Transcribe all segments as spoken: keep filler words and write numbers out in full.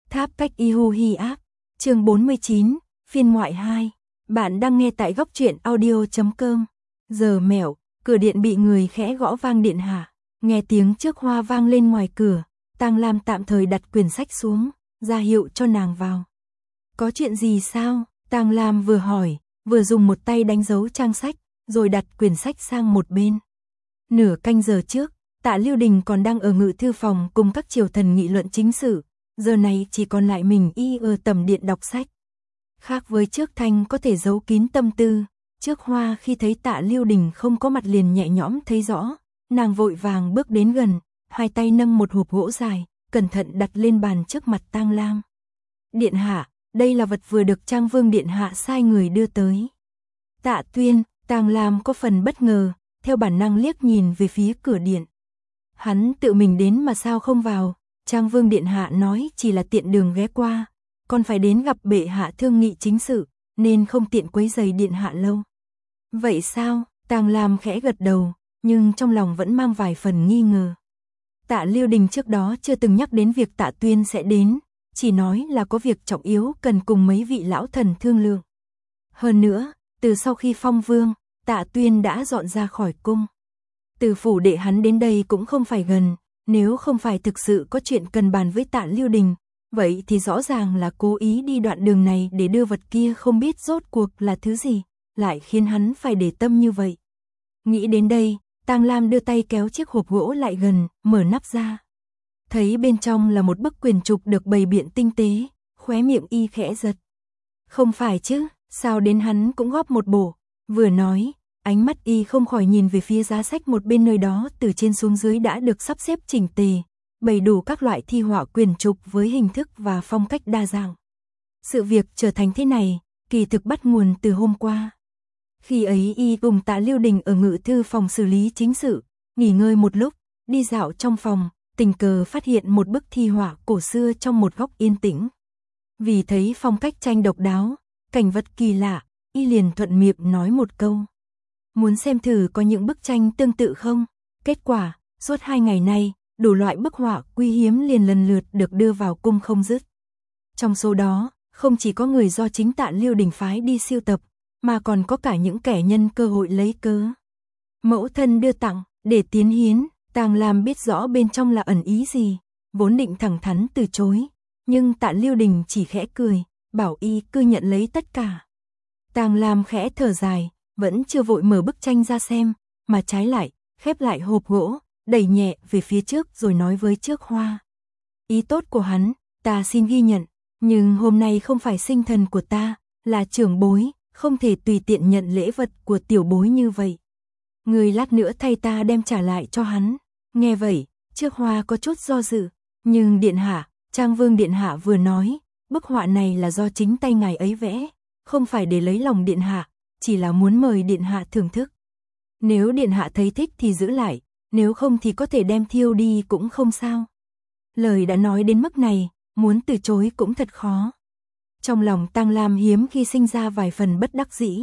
Tháp cách Ihu Hi ác, chương bốn mươi chín, phiên ngoại hai. Bạn đang nghe tại góc truyện audio chấm com. Giờ mẹo, cửa điện bị người khẽ gõ vang điện hạ. Nghe tiếng trước hoa vang lên ngoài cửa, Tang Lam tạm thời đặt quyển sách xuống, ra hiệu cho nàng vào. Có chuyện gì sao? Tang Lam vừa hỏi, vừa dùng một tay đánh dấu trang sách, rồi đặt quyển sách sang một bên. Nửa canh giờ trước, Tạ Lưu Đình còn đang ở ngự thư phòng cùng các triều thần nghị luận chính sự, giờ này chỉ còn lại mình y ở tầm điện đọc sách. Khác với trước Thanh có thể giấu kín tâm tư, trước Hoa khi thấy Tạ Lưu Đình không có mặt liền nhẹ nhõm thấy rõ, nàng vội vàng bước đến gần, hai tay nâng một hộp gỗ dài, cẩn thận đặt lên bàn trước mặt Tang Lam. Điện hạ, đây là vật vừa được Trang Vương điện hạ sai người đưa tới. Tạ Tuyên, Tang Lam có phần bất ngờ, theo bản năng liếc nhìn về phía cửa điện. Hắn tự mình đến mà sao không vào? Trang Vương điện hạ nói chỉ là tiện đường ghé qua, còn phải đến gặp bệ hạ thương nghị chính sự, nên không tiện quấy rầy điện hạ lâu. Vậy sao? Tang Lam khẽ gật đầu, nhưng trong lòng vẫn mang vài phần nghi ngờ. Tạ Lưu Đình trước đó chưa từng nhắc đến việc Tạ Tuyên sẽ đến, chỉ nói là có việc trọng yếu cần cùng mấy vị lão thần thương lượng. Hơn nữa, từ sau khi phong vương, Tạ Tuyên đã dọn ra khỏi cung. Từ phủ đệ hắn đến đây cũng không phải gần, nếu không phải thực sự có chuyện cần bàn với Tạ Lưu Đình, vậy thì rõ ràng là cố ý đi đoạn đường này để đưa vật kia không biết rốt cuộc là thứ gì, lại khiến hắn phải để tâm như vậy. Nghĩ đến đây, Tang Lam đưa tay kéo chiếc hộp gỗ lại gần, mở nắp ra. Thấy bên trong là một bức quyền trục được bày biện tinh tế, khóe miệng y khẽ giật. Không phải chứ, sao đến hắn cũng góp một bộ, vừa nói, ánh mắt y không khỏi nhìn về phía giá sách một bên nơi đó từ trên xuống dưới đã được sắp xếp chỉnh tề, bày đủ các loại thi họa quyền trục với hình thức và phong cách đa dạng. Sự việc trở thành thế này, kỳ thực bắt nguồn từ hôm qua. Khi ấy y cùng Tạ Lưu Đình ở ngự thư phòng xử lý chính sự, nghỉ ngơi một lúc, đi dạo trong phòng, tình cờ phát hiện một bức thi họa cổ xưa trong một góc yên tĩnh. Vì thấy phong cách tranh độc đáo, cảnh vật kỳ lạ, y liền thuận miệng nói một câu. Muốn xem thử có những bức tranh tương tự không? Kết quả, suốt hai ngày nay, đủ loại bức họa quý hiếm liền lần lượt được đưa vào cung không dứt. Trong số đó, không chỉ có người do chính Tạ Lưu Đình phái đi siêu tập, mà còn có cả những kẻ nhân cơ hội lấy cớ. Mẫu thân đưa tặng, để tiến hiến, Tang Lam biết rõ bên trong là ẩn ý gì, vốn định thẳng thắn từ chối, nhưng Tạ Lưu Đình chỉ khẽ cười, bảo y cứ nhận lấy tất cả. Tang Lam khẽ thở dài, vẫn chưa vội mở bức tranh ra xem, mà trái lại, khép lại hộp gỗ, đẩy nhẹ về phía trước rồi nói với trước Hoa. Ý tốt của hắn, ta xin ghi nhận, nhưng hôm nay không phải sinh thần của ta, là trưởng bối, không thể tùy tiện nhận lễ vật của tiểu bối như vậy. Người lát nữa thay ta đem trả lại cho hắn. Nghe vậy, trước Hoa có chút do dự, nhưng điện hạ, Trang Vương điện hạ vừa nói, bức họa này là do chính tay ngài ấy vẽ, không phải để lấy lòng điện hạ, chỉ là muốn mời điện hạ thưởng thức. Nếu điện hạ thấy thích thì giữ lại, nếu không thì có thể đem thiêu đi cũng không sao. Lời đã nói đến mức này, muốn từ chối cũng thật khó. Trong lòng Tang Lam hiếm khi sinh ra vài phần bất đắc dĩ.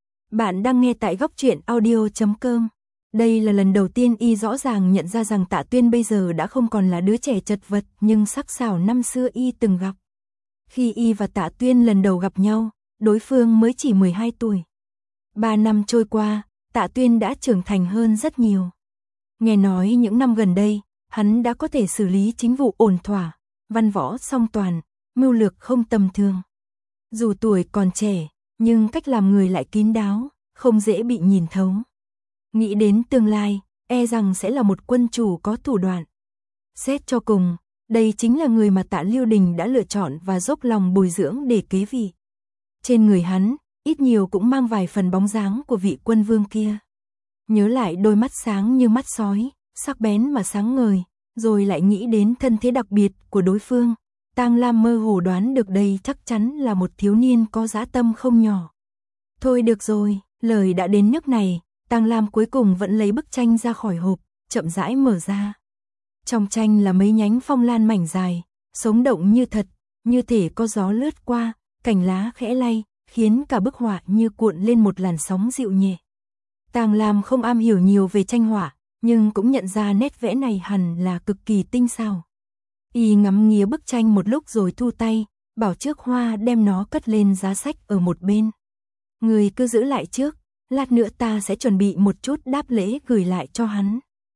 Bạn đang nghe tại góc truyện audio chấm com. Đây là lần đầu tiên y rõ ràng nhận ra rằng Tạ Tuyên bây giờ đã không còn là đứa trẻ chật vật nhưng sắc sảo năm xưa y từng gặp. Khi y và Tạ Tuyên lần đầu gặp nhau, đối phương mới chỉ mười hai tuổi. Ba năm trôi qua, Tạ Tuyên đã trưởng thành hơn rất nhiều. Nghe nói những năm gần đây, hắn đã có thể xử lý chính vụ ổn thỏa, văn võ song toàn, mưu lược không tầm thường. Dù tuổi còn trẻ, nhưng cách làm người lại kín đáo, không dễ bị nhìn thấu. Nghĩ đến tương lai, e rằng sẽ là một quân chủ có thủ đoạn. Xét cho cùng, đây chính là người mà Tạ Lưu Đình đã lựa chọn và dốc lòng bồi dưỡng để kế vị. Trên người hắn, ít nhiều cũng mang vài phần bóng dáng của vị quân vương kia. Nhớ lại đôi mắt sáng như mắt sói, sắc bén mà sáng ngời, rồi lại nghĩ đến thân thế đặc biệt của đối phương. Tang Lam mơ hồ đoán được đây chắc chắn là một thiếu niên có dã tâm không nhỏ. Thôi được rồi, lời đã đến nước này, Tang Lam cuối cùng vẫn lấy bức tranh ra khỏi hộp, chậm rãi mở ra. Trong tranh là mấy nhánh phong lan mảnh dài, sống động như thật, như thể có gió lướt qua, cành lá khẽ lay, khiến cả bức họa như cuộn lên một làn sóng dịu nhẹ. Tang Lam không am hiểu nhiều về tranh họa, nhưng cũng nhận ra nét vẽ này hẳn là cực kỳ tinh xảo. Y ngắm nghía bức tranh một lúc rồi thu tay, bảo trước Hoa đem nó cất lên giá sách ở một bên. Người cứ giữ lại trước, lát nữa ta sẽ chuẩn bị một chút đáp lễ gửi lại cho hắn.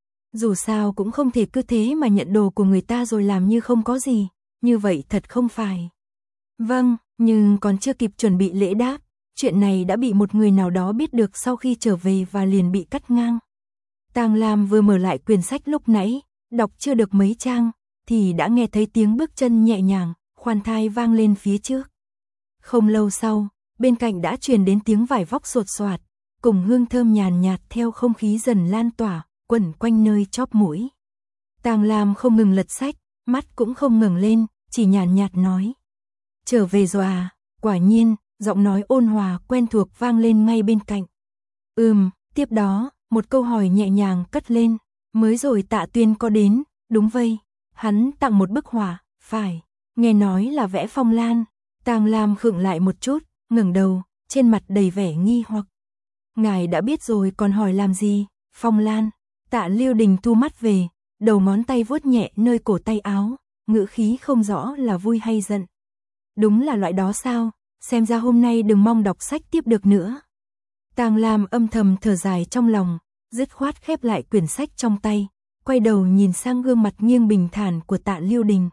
Dù sao cũng không thể cứ thế mà nhận đồ của người ta rồi làm như không có gì, như vậy thật không phải. Vâng, nhưng còn chưa kịp chuẩn bị lễ đáp, chuyện này đã bị một người nào đó biết được sau khi trở về và liền bị cắt ngang. Tang Lam vừa mở lại quyển sách lúc nãy, đọc chưa được mấy trang, thì đã nghe thấy tiếng bước chân nhẹ nhàng, khoan thai vang lên phía trước. Không lâu sau, bên cạnh đã truyền đến tiếng vải vóc sột soạt, cùng hương thơm nhàn nhạt theo không khí dần lan tỏa, quẩn quanh nơi chóp mũi. Tang Lam không ngừng lật sách, mắt cũng không ngẩng lên, chỉ nhàn nhạt nói. Trở về rồi à, quả nhiên, giọng nói ôn hòa quen thuộc vang lên ngay bên cạnh. Ừm, tiếp đó, một câu hỏi nhẹ nhàng cất lên, mới rồi Tạ Tuyên có đến, đúng vậy, hắn tặng một bức họa, phải, nghe nói là vẽ phong lan. Tang Lam khựng lại một chút, ngẩng đầu, trên mặt đầy vẻ nghi hoặc. Ngài đã biết rồi còn hỏi làm gì, phong lan. Tạ Lưu Đình thu mắt về, đầu ngón tay vuốt nhẹ nơi cổ tay áo, ngữ khí không rõ là vui hay giận. Đúng là loại đó sao, xem ra hôm nay đừng mong đọc sách tiếp được nữa. Tang Lam âm thầm thở dài trong lòng, dứt khoát khép lại quyển sách trong tay, quay đầu nhìn sang gương mặt nghiêng bình thản của Tạ Lưu Đình.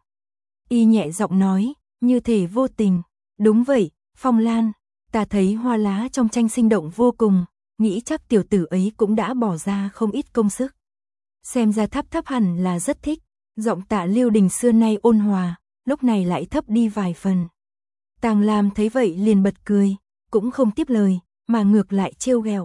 Y nhẹ giọng nói, như thể vô tình, đúng vậy, phong lan, ta thấy hoa lá trong tranh sinh động vô cùng, nghĩ chắc tiểu tử ấy cũng đã bỏ ra không ít công sức. Xem ra Tháp Tháp hẳn là rất thích, giọng Tạ Lưu Đình xưa nay ôn hòa, lúc này lại thấp đi vài phần. Tang Lam thấy vậy liền bật cười, cũng không tiếp lời, mà ngược lại trêu ghẹo.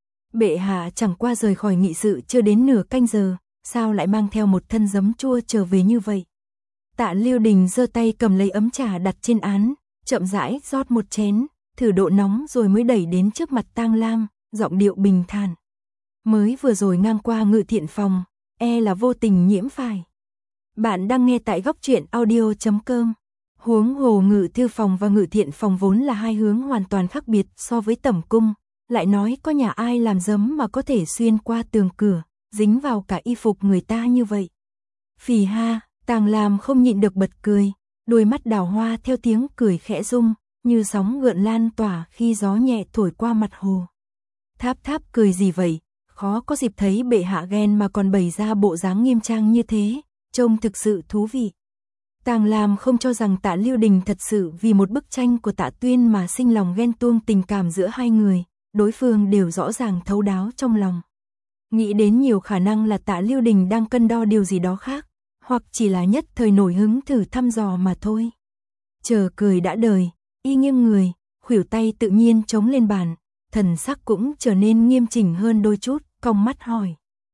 Bệ hạ chẳng qua rời khỏi nghị sự chưa đến nửa canh giờ, sao lại mang theo một thân giấm chua trở về như vậy? Tạ Lưu Đình giơ tay cầm lấy ấm trà đặt trên án, chậm rãi rót một chén, thử độ nóng rồi mới đẩy đến trước mặt Tang Lam, giọng điệu bình thản. Mới vừa rồi ngang qua Ngự Thiện Phòng, e là vô tình nhiễm phải. Bạn đang nghe tại góc truyện audio chấm com. Huống hồ Ngự Thư Phòng và Ngự Thiện Phòng vốn là hai hướng hoàn toàn khác biệt so với tẩm cung, lại nói có nhà ai làm giấm mà có thể xuyên qua tường cửa, dính vào cả y phục người ta như vậy. Phì ha, Tang Lam không nhịn được bật cười, đôi mắt đào hoa theo tiếng cười khẽ rung, như sóng gợn lan tỏa khi gió nhẹ thổi qua mặt hồ. Tháp Tháp cười gì vậy, khó có dịp thấy bệ hạ ghen mà còn bày ra bộ dáng nghiêm trang như thế, trông thực sự thú vị. Tang Lam không cho rằng Tạ Lưu Đình thật sự vì một bức tranh của Tạ Tuyên mà sinh lòng ghen tuông tình cảm giữa hai người, đối phương đều rõ ràng thấu đáo trong lòng. Nghĩ đến nhiều khả năng là Tạ Lưu Đình đang cân đo điều gì đó khác, hoặc chỉ là nhất thời nổi hứng thử thăm dò mà thôi. Chờ cười đã đời, y nghiêng người, khuỷu tay tự nhiên chống lên bàn, thần sắc cũng trở nên nghiêm chỉnh hơn đôi chút, cong mắt hỏi.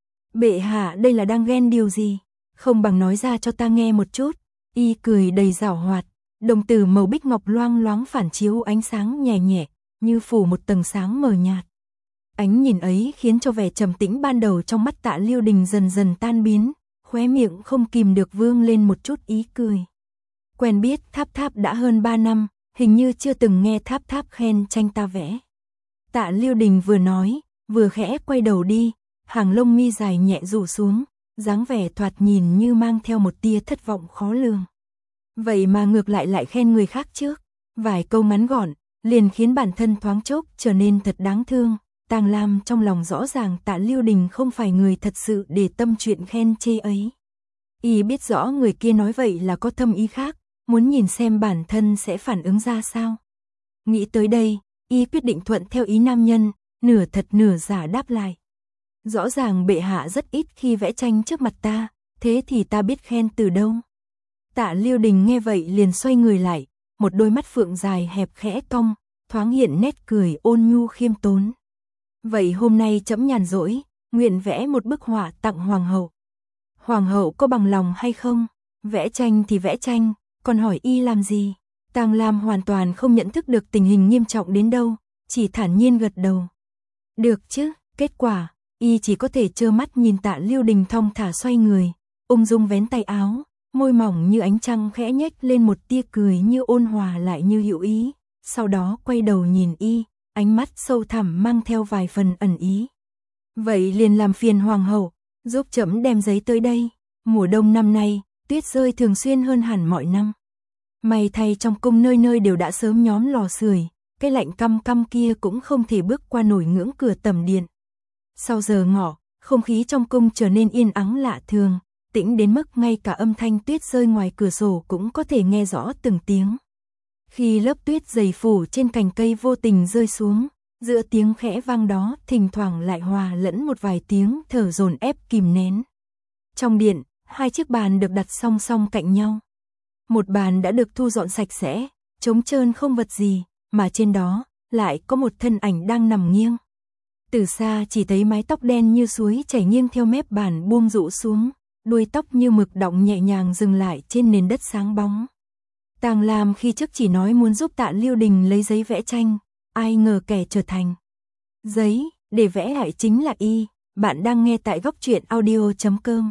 Bệ hạ đây là đang ghen điều gì? Không bằng nói ra cho ta nghe một chút. Y cười đầy giảo hoạt, đồng tử màu bích ngọc loang loáng phản chiếu ánh sáng nhẹ nhẹ, như phủ một tầng sáng mờ nhạt. Ánh nhìn ấy khiến cho vẻ trầm tĩnh ban đầu trong mắt Tạ Lưu Đình dần dần tan biến, khóe miệng không kìm được vương lên một chút ý cười. Quen biết Tháp Tháp đã hơn ba năm, hình như chưa từng nghe Tháp Tháp khen tranh ta vẽ. Tạ Lưu Đình vừa nói, vừa khẽ quay đầu đi, hàng lông mi dài nhẹ rủ xuống, dáng vẻ thoạt nhìn như mang theo một tia thất vọng khó lường. Vậy mà ngược lại lại khen người khác trước, vài câu ngắn gọn, liền khiến bản thân thoáng chốc trở nên thật đáng thương. Tang Lam trong lòng rõ ràng Tạ Lưu Đình không phải người thật sự để tâm chuyện khen chê ấy. Y biết rõ người kia nói vậy là có thâm ý khác, muốn nhìn xem bản thân sẽ phản ứng ra sao. Nghĩ tới đây, Y quyết định thuận theo ý nam nhân, nửa thật nửa giả đáp lại. Rõ ràng bệ hạ rất ít khi vẽ tranh trước mặt ta, thế thì ta biết khen từ đâu. Tạ Lưu Đình nghe vậy liền xoay người lại, một đôi mắt phượng dài hẹp khẽ cong, thoáng hiện nét cười ôn nhu khiêm tốn. Vậy hôm nay trẫm nhàn rỗi, nguyện vẽ một bức họa tặng hoàng hậu. Hoàng hậu có bằng lòng hay không? Vẽ tranh thì vẽ tranh, còn hỏi y làm gì? Tang Lam hoàn toàn không nhận thức được tình hình nghiêm trọng đến đâu, chỉ thản nhiên gật đầu. Được chứ, kết quả, y chỉ có thể trơ mắt nhìn Tạ Lưu Đình thong thả xoay người, ung dung vén tay áo, môi mỏng như ánh trăng khẽ nhếch lên một tia cười như ôn hòa lại như hữu ý, sau đó quay đầu nhìn y, ánh mắt sâu thẳm mang theo vài phần ẩn ý. Vậy liền làm phiền hoàng hậu, giúp trẫm đem giấy tới đây, mùa đông năm nay, tuyết rơi thường xuyên hơn hẳn mọi năm. May thay trong cung nơi nơi đều đã sớm nhóm lò sưởi, cái lạnh căm căm kia cũng không thể bước qua nổi ngưỡng cửa tầm điện. Sau giờ ngọ, không khí trong cung trở nên yên ắng lạ thường, tĩnh đến mức ngay cả âm thanh tuyết rơi ngoài cửa sổ cũng có thể nghe rõ từng tiếng. Khi lớp tuyết dày phủ trên cành cây vô tình rơi xuống, giữa tiếng khẽ vang đó thỉnh thoảng lại hòa lẫn một vài tiếng thở dồn ép kìm nén. Trong điện, hai chiếc bàn được đặt song song cạnh nhau. Một bàn đã được thu dọn sạch sẽ, trống trơn không vật gì, mà trên đó lại có một thân ảnh đang nằm nghiêng. Từ xa chỉ thấy mái tóc đen như suối chảy nghiêng theo mép bàn buông rũ xuống, đuôi tóc như mực đọng nhẹ nhàng dừng lại trên nền đất sáng bóng. Tàng Lam khi trước chỉ nói muốn giúp Tạ Liêu Đình lấy giấy vẽ tranh, ai ngờ kẻ trở thành giấy để vẽ lại chính là y. Bạn đang nghe tại góc truyện audio chấm com.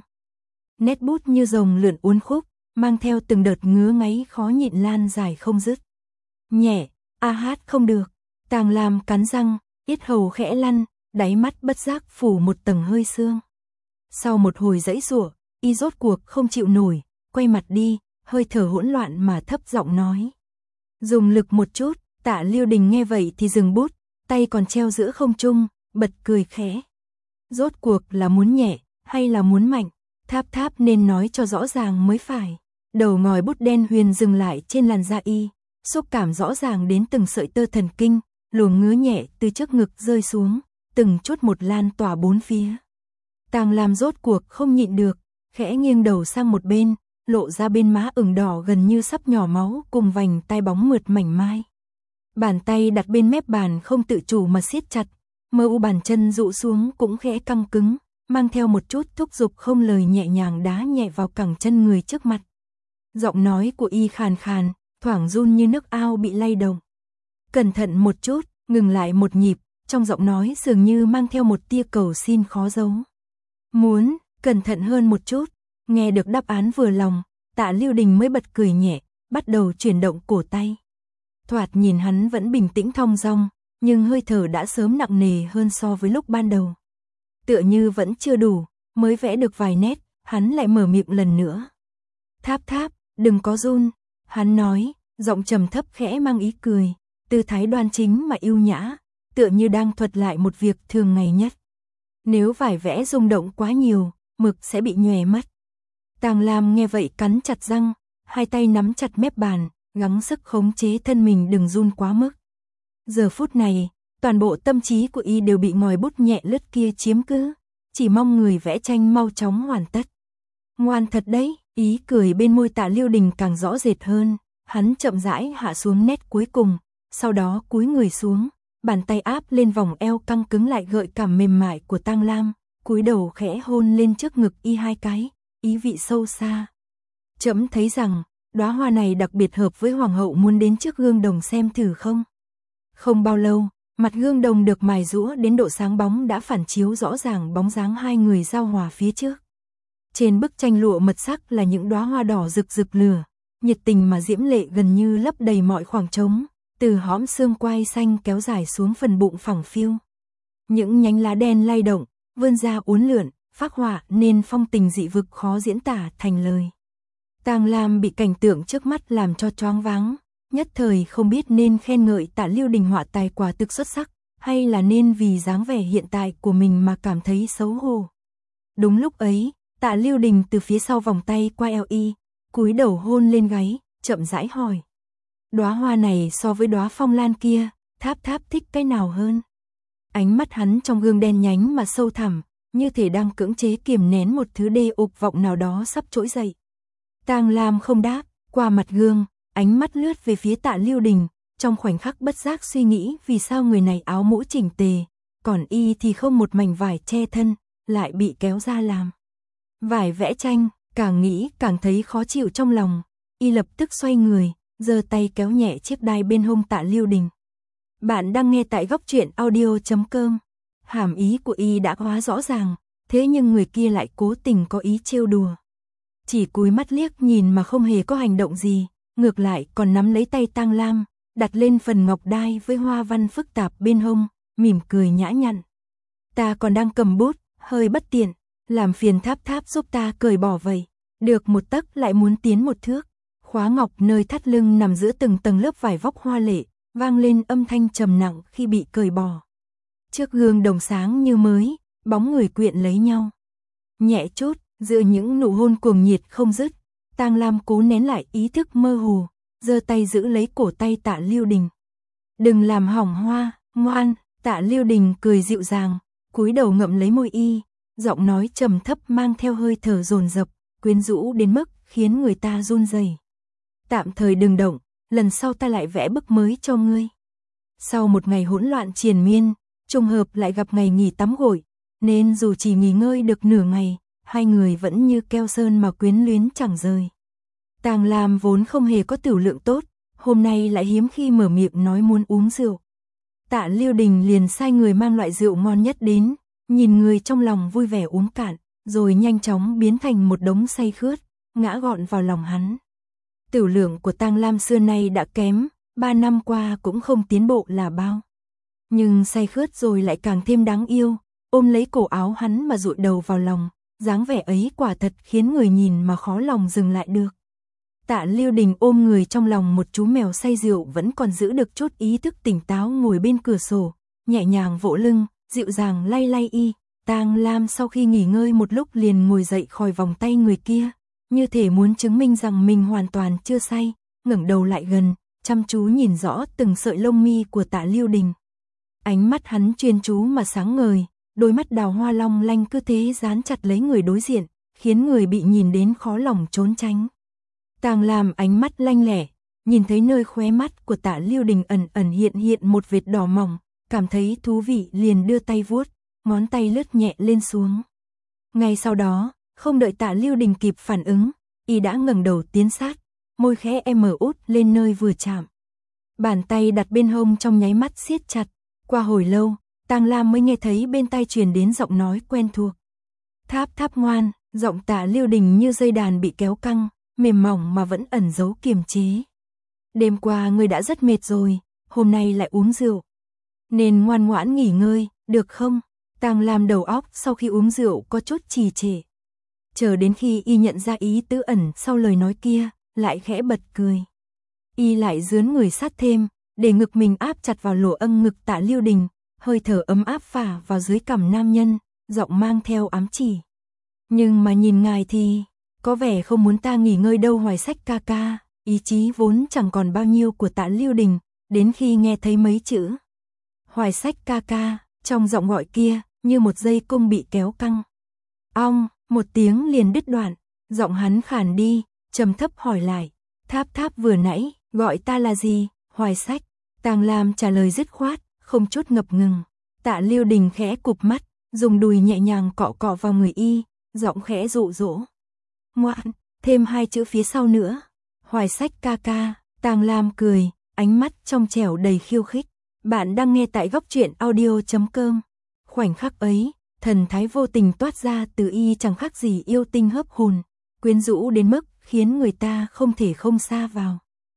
Nét bút như rồng lượn uốn khúc, mang theo từng đợt ngứa ngáy khó nhịn lan dài không dứt. Nhẹ, a hát không được. Tàng Lam cắn răng, yết hầu khẽ lăn, đáy mắt bất giác phủ một tầng hơi sương. Sau một hồi giãy giụa, y rốt cuộc không chịu nổi, quay mặt đi, hơi thở hỗn loạn mà thấp giọng nói. Dùng lực một chút. Tạ Liêu Đình nghe vậy thì dừng bút, tay còn treo giữa không trung, bật cười khẽ. Rốt cuộc là muốn nhẹ, hay là muốn mạnh? Tháp tháp nên nói cho rõ ràng mới phải. Đầu ngòi bút đen huyền dừng lại trên làn da y, xúc cảm rõ ràng đến từng sợi tơ thần kinh, luồng ngứa nhẹ từ trước ngực rơi xuống, từng chút một lan tỏa bốn phía. Tàng Lam rốt cuộc không nhịn được, khẽ nghiêng đầu sang một bên, lộ ra bên má ửng đỏ gần như sắp nhỏ máu cùng vành tai bóng mượt mảnh mai. Bàn tay đặt bên mép bàn không tự chủ mà siết chặt, mơ u bàn chân dụ xuống cũng khẽ căng cứng, mang theo một chút thúc giục không lời nhẹ nhàng đá nhẹ vào cẳng chân người trước mặt. Giọng nói của y khàn khàn, thoảng run như nước ao bị lay động. Cẩn thận một chút, ngừng lại một nhịp, trong giọng nói dường như mang theo một tia cầu xin khó giấu. Muốn, cẩn thận hơn một chút. Nghe được đáp án vừa lòng, Tạ Liêu Đình mới bật cười nhẹ, bắt đầu chuyển động cổ tay. Thoạt nhìn hắn vẫn bình tĩnh thong dong, nhưng hơi thở đã sớm nặng nề hơn so với lúc ban đầu. Tựa như vẫn chưa đủ, mới vẽ được vài nét, hắn lại mở miệng lần nữa. Tháp tháp, đừng có run, hắn nói, giọng trầm thấp khẽ mang ý cười, tư thái đoan chính mà yêu nhã, tựa như đang thuật lại một việc thường ngày nhất. Nếu vải vẽ rung động quá nhiều, mực sẽ bị nhòe mất. Tàng Lam nghe vậy cắn chặt răng, hai tay nắm chặt mép bàn, gắng sức khống chế thân mình đừng run quá mức. Giờ phút này, toàn bộ tâm trí của y đều bị ngòi bút nhẹ lướt kia chiếm cứ, chỉ mong người vẽ tranh mau chóng hoàn tất. Ngoan thật đấy, ý cười bên môi Tạ Liêu Đình càng rõ rệt hơn, hắn chậm rãi hạ xuống nét cuối cùng, sau đó cúi người xuống, bàn tay áp lên vòng eo căng cứng lại gợi cảm mềm mại của Tang Lam, cúi đầu khẽ hôn lên trước ngực y hai cái, ý vị sâu xa. Trẫm thấy rằng, đóa hoa này đặc biệt hợp với hoàng hậu, muốn đến trước gương đồng xem thử không? Không bao lâu, mặt gương đồng được mài rũa đến độ sáng bóng đã phản chiếu rõ ràng bóng dáng hai người giao hòa phía trước. Trên bức tranh lụa mật sắc là những đóa hoa đỏ rực rực lửa, nhiệt tình mà diễm lệ gần như lấp đầy mọi khoảng trống, từ hõm xương quai xanh kéo dài xuống phần bụng phẳng phiu. Những nhánh lá đen lay động, vươn ra uốn lượn, phác họa nên phong tình dị vực khó diễn tả thành lời. Tang Lam bị cảnh tượng trước mắt làm cho choáng váng, nhất thời không biết nên khen ngợi Tạ Liêu Đình họa tài quả thực xuất sắc, hay là nên vì dáng vẻ hiện tại của mình mà cảm thấy xấu hổ. Đúng lúc ấy, Tạ Liêu Đình từ phía sau vòng tay qua eo y, cúi đầu hôn lên gáy, chậm rãi hỏi. Đóa hoa này so với đóa phong lan kia, Tháp Tháp thích cái nào hơn? Ánh mắt hắn trong gương đen nhánh mà sâu thẳm, như thể đang cưỡng chế kiềm nén một thứ đê ục vọng nào đó sắp trỗi dậy. Tang Lam không đáp, qua mặt gương, ánh mắt lướt về phía Tạ Liêu Đình, trong khoảnh khắc bất giác suy nghĩ vì sao người này áo mũ chỉnh tề, còn y thì không một mảnh vải che thân, lại bị kéo ra làm vải vẽ tranh. Càng nghĩ càng thấy khó chịu trong lòng, y lập tức xoay người, giơ tay kéo nhẹ chiếc đai bên hông Tạ Liêu Đình. Bạn đang nghe tại góc truyện audio chấm com. Hàm ý của y đã quá rõ ràng, thế nhưng người kia lại cố tình có ý trêu đùa. Chỉ cúi mắt liếc nhìn mà không hề có hành động gì, ngược lại còn nắm lấy tay Tang Lam, đặt lên phần ngọc đai với hoa văn phức tạp bên hông, mỉm cười nhã nhặn. Ta còn đang cầm bút, hơi bất tiện, làm phiền Tháp Tháp giúp ta cởi bỏ vậy. Được một tấc lại muốn tiến một thước, khóa ngọc nơi thắt lưng nằm giữa từng tầng lớp vải vóc hoa lệ, vang lên âm thanh trầm nặng khi bị cởi bỏ. Trước gương đồng sáng như mới, bóng người quyện lấy nhau. Nhẹ chút, giữa những nụ hôn cuồng nhiệt không dứt, Tang Lam cố nén lại ý thức mơ hồ, giơ tay giữ lấy cổ tay Tạ Lưu Đình. Đừng làm hỏng hoa, ngoan. Tạ Lưu Đình cười dịu dàng, cúi đầu ngậm lấy môi y, giọng nói trầm thấp mang theo hơi thở dồn dập, quyến rũ đến mức khiến người ta run rẩy. Tạm thời đừng động, lần sau ta lại vẽ bức mới cho ngươi. Sau một ngày hỗn loạn triền miên, trùng hợp lại gặp ngày nghỉ tắm gội, nên dù chỉ nghỉ ngơi được nửa ngày, hai người vẫn như keo sơn mà quyến luyến chẳng rời. Tang Lam vốn không hề có tửu lượng tốt, hôm nay lại hiếm khi mở miệng nói muốn uống rượu. Tạ Lưu Đình liền sai người mang loại rượu ngon nhất đến, nhìn người trong lòng vui vẻ uống cạn, rồi nhanh chóng biến thành một đống say khướt, ngã gọn vào lòng hắn. Tửu lượng của Tang Lam xưa nay đã kém, ba năm qua cũng không tiến bộ là bao. Nhưng say khướt rồi lại càng thêm đáng yêu, ôm lấy cổ áo hắn mà dụi đầu vào lòng, dáng vẻ ấy quả thật khiến người nhìn mà khó lòng dừng lại được. Tạ Lưu Đình ôm người trong lòng một chú mèo say rượu vẫn còn giữ được chút ý thức tỉnh táo ngồi bên cửa sổ, nhẹ nhàng vỗ lưng, dịu dàng lay lay y. Tang Lam sau khi nghỉ ngơi một lúc liền ngồi dậy khỏi vòng tay người kia, như thể muốn chứng minh rằng mình hoàn toàn chưa say, ngẩng đầu lại gần, chăm chú nhìn rõ từng sợi lông mi của Tạ Lưu Đình. Ánh mắt hắn chuyên chú mà sáng ngời, đôi mắt đào hoa long lanh cứ thế dán chặt lấy người đối diện, khiến người bị nhìn đến khó lòng trốn tránh. Tang Lam ánh mắt lanh lẻ, nhìn thấy nơi khóe mắt của Tạ Lưu Đình ẩn ẩn hiện hiện một vệt đỏ mỏng, cảm thấy thú vị liền đưa tay vuốt, ngón tay lướt nhẹ lên xuống. Ngay sau đó, không đợi Tạ Lưu Đình kịp phản ứng, y đã ngẩng đầu tiến sát, môi khẽ em mở út lên nơi vừa chạm. Bàn tay đặt bên hông trong nháy mắt siết chặt, qua hồi lâu, Tang Lam mới nghe thấy bên tai truyền đến giọng nói quen thuộc. Tháp tháp ngoan, giọng Tạ Lưu Đình như dây đàn bị kéo căng, mềm mỏng mà vẫn ẩn giấu kiềm chế. Đêm qua ngươi đã rất mệt rồi, hôm nay lại uống rượu. Nên ngoan ngoãn nghỉ ngơi, được không? Tang Lam đầu óc sau khi uống rượu có chút trì trệ. Chờ đến khi y nhận ra ý tứ ẩn sau lời nói kia, lại khẽ bật cười. Y lại dướn người sát thêm, để ngực mình áp chặt vào lỗ âng ngực Tạ Lưu Đình, hơi thở ấm áp phả vào dưới cằm nam nhân, giọng mang theo ám chỉ. Nhưng mà nhìn ngài thì có vẻ không muốn ta nghỉ ngơi đâu Hoài Sách ca ca. Ý chí vốn chẳng còn bao nhiêu của Tạ Lưu Đình, đến khi nghe thấy mấy chữ Hoài Sách ca ca, trong giọng gọi kia, như một dây cung bị kéo căng. Ong, một tiếng liền đứt đoạn, giọng hắn khàn đi, trầm thấp hỏi lại, Tháp Tháp vừa nãy, gọi ta là gì, Hoài Sách? Tang Lam trả lời dứt khoát, không chút ngập ngừng. Tạ Lưu Đình khẽ cụp mắt, dùng đùi nhẹ nhàng cọ cọ vào người y, giọng khẽ dụ dỗ. Ngoan, thêm hai chữ phía sau nữa. Hoài Sách ca ca. Tang Lam cười, ánh mắt trong trẻo đầy khiêu khích. Bạn đang nghe tại góc truyện audio chấm com. Khoảnh khắc ấy, thần thái vô tình toát ra từ y chẳng khác gì yêu tinh hấp hồn, quyến rũ đến mức khiến người ta không thể không xa vào.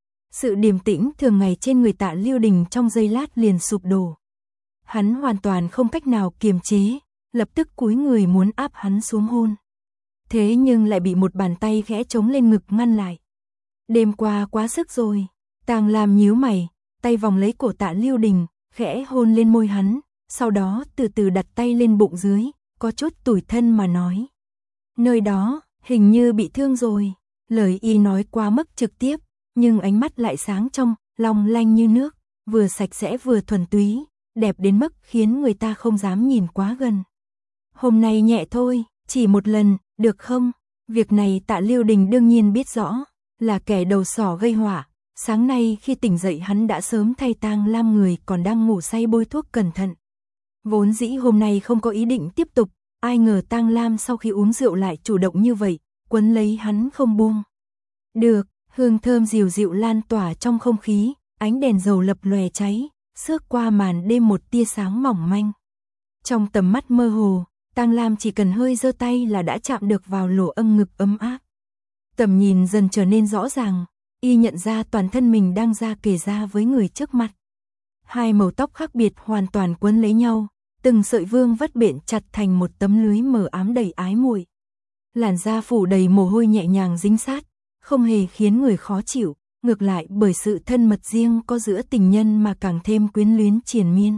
Sự điềm tĩnh thường ngày trên người Tạ Lưu Đình trong giây lát liền sụp đổ. Hắn hoàn toàn không cách nào kiềm chế, lập tức cúi người muốn áp hắn xuống hôn. Thế nhưng lại bị một bàn tay khẽ chống lên ngực ngăn lại. Đêm qua quá sức rồi. Tang Lam nhíu mày, tay vòng lấy cổ Tạ Lưu Đình, khẽ hôn lên môi hắn, sau đó từ từ đặt tay lên bụng dưới, có chút tủi thân mà nói. Nơi đó, hình như bị thương rồi. Lời y nói quá mức trực tiếp, nhưng ánh mắt lại sáng trong, long lanh như nước, vừa sạch sẽ vừa thuần túy, đẹp đến mức khiến người ta không dám nhìn quá gần. Hôm nay nhẹ thôi, chỉ một lần, được không? Việc này Tạ Lưu Đình đương nhiên biết rõ, là kẻ đầu sỏ gây họa. Sáng nay khi tỉnh dậy hắn đã sớm thay Tang Lam người còn đang ngủ say bôi thuốc cẩn thận. Vốn dĩ hôm nay không có ý định tiếp tục, ai ngờ Tang Lam sau khi uống rượu lại chủ động như vậy, quấn lấy hắn không buông. Được, hương thơm dịu dịu lan tỏa trong không khí, ánh đèn dầu lập lòe cháy, xước qua màn đêm một tia sáng mỏng manh. Trong tầm mắt mơ hồ, Tang Lam chỉ cần hơi giơ tay là đã chạm được vào lỗ âng ngực ấm áp. Tầm nhìn dần trở nên rõ ràng, y nhận ra toàn thân mình đang ra kề ra với người trước mặt. Hai màu tóc khác biệt hoàn toàn quấn lấy nhau, từng sợi vương vất bện chặt thành một tấm lưới mờ ám đầy ái muội. Làn da phủ đầy mồ hôi nhẹ nhàng dính sát, không hề khiến người khó chịu, ngược lại bởi sự thân mật riêng có giữa tình nhân mà càng thêm quyến luyến triền miên.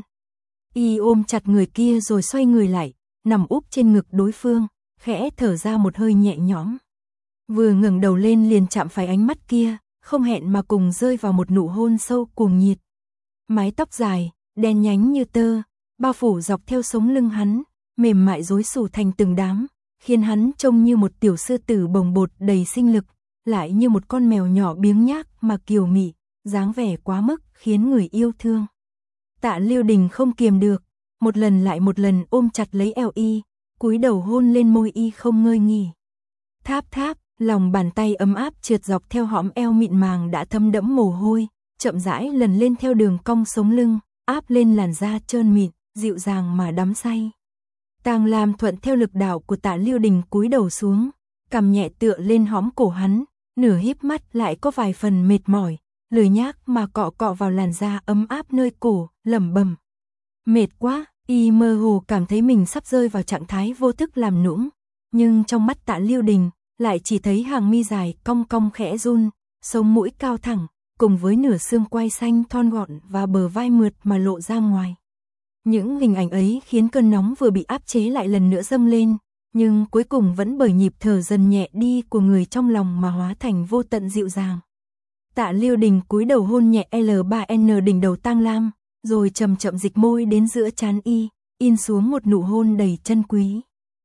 Y ôm chặt người kia rồi xoay người lại, nằm úp trên ngực đối phương, khẽ thở ra một hơi nhẹ nhõm. Vừa ngẩng đầu lên liền chạm phải ánh mắt kia, không hẹn mà cùng rơi vào một nụ hôn sâu cuồng nhiệt. Mái tóc dài, đen nhánh như tơ, bao phủ dọc theo sống lưng hắn, mềm mại rối xù thành từng đám, khiến hắn trông như một tiểu sư tử bồng bột đầy sinh lực, lại như một con mèo nhỏ biếng nhác mà kiều mị, dáng vẻ quá mức khiến người yêu thương. Tạ Liêu Đình không kiềm được, một lần lại một lần ôm chặt lấy eo y, cúi đầu hôn lên môi y không ngơi nghỉ. Tháp tháp, lòng bàn tay ấm áp trượt dọc theo hõm eo mịn màng đã thấm đẫm mồ hôi, chậm rãi lần lên theo đường cong sống lưng, áp lên làn da trơn mịn, dịu dàng mà đắm say. Tang Lam thuận theo lực đạo của Tạ Liêu Đình cúi đầu xuống, cằm nhẹ tựa lên hõm cổ hắn, nửa híp mắt lại có vài phần mệt mỏi, lười nhác mà cọ cọ vào làn da ấm áp nơi cổ, lẩm bẩm. Mệt quá, y mơ hồ cảm thấy mình sắp rơi vào trạng thái vô thức làm nũng, nhưng trong mắt Tạ Liêu Đình lại chỉ thấy hàng mi dài cong cong khẽ run, sống mũi cao thẳng, cùng với nửa xương quai xanh thon gọn và bờ vai mượt mà lộ ra ngoài. Những hình ảnh ấy khiến cơn nóng vừa bị áp chế lại lần nữa dâng lên, nhưng cuối cùng vẫn bởi nhịp thở dần nhẹ đi của người trong lòng mà hóa thành vô tận dịu dàng. Tạ Liêu Đình cúi đầu hôn nhẹ L ba N đỉnh đầu Tang Lam, rồi chậm chậm dịch môi đến giữa trán y, in xuống một nụ hôn đầy chân quý.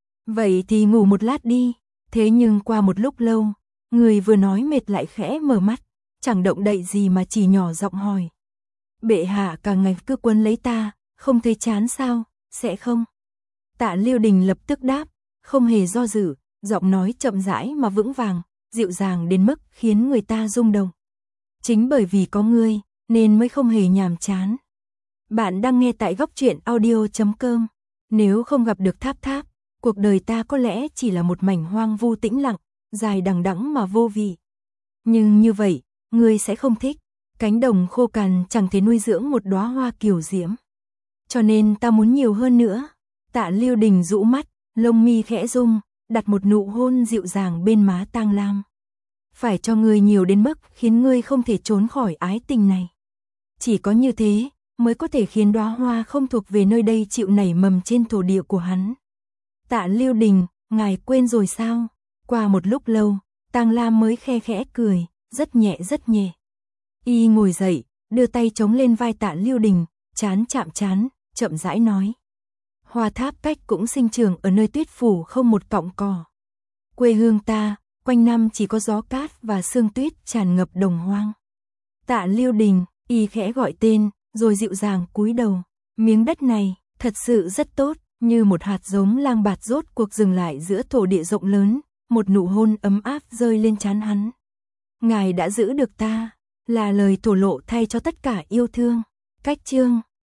Vậy thì ngủ một lát đi. Thế nhưng qua một lúc lâu, người vừa nói mệt lại khẽ mở mắt, chẳng động đậy gì mà chỉ nhỏ giọng hỏi. Bệ hạ cả ngày cứ quấn lấy ta, không thấy chán sao, sẽ không? Tạ Liêu Đình lập tức đáp, không hề do dự, giọng nói chậm rãi mà vững vàng, dịu dàng đến mức khiến người ta rung động. Chính bởi vì có ngươi, nên mới không hề nhàm chán. Bạn đang nghe tại góc truyện audio chấm com. Nếu không gặp được Tháp Tháp, cuộc đời ta có lẽ chỉ là một mảnh hoang vu tĩnh lặng, dài đằng đẵng mà vô vị. Nhưng như vậy, ngươi sẽ không thích, cánh đồng khô cằn chẳng thể nuôi dưỡng một đóa hoa kiều diễm. Cho nên ta muốn nhiều hơn nữa. Tạ Liêu Đình rũ mắt, lông mi khẽ rung, đặt một nụ hôn dịu dàng bên má Tang Lam. Phải cho ngươi nhiều đến mức khiến ngươi không thể trốn khỏi ái tình này. Chỉ có như thế, mới có thể khiến đóa hoa không thuộc về nơi đây chịu nảy mầm trên thổ địa của hắn. Tạ Liêu Đình, ngài quên rồi sao? Qua một lúc lâu, Tang Lam mới khe khẽ cười, rất nhẹ rất nhẹ. Y ngồi dậy, đưa tay chống lên vai Tạ Liêu Đình, chán chạm chán, chậm rãi nói. Hoa tháp cách cũng sinh trưởng ở nơi tuyết phủ không một cọng cỏ. Quê hương ta, quanh năm chỉ có gió cát và sương tuyết tràn ngập đồng hoang. Tạ Liêu Đình, y khẽ gọi tên, rồi dịu dàng cúi đầu. Miếng đất này, thật sự rất tốt, như một hạt giống lang bạt rốt cuộc dừng lại giữa thổ địa rộng lớn, một nụ hôn ấm áp rơi lên trán hắn. Ngài đã giữ được ta, là lời thổ lộ thay cho tất cả yêu thương. Cách chương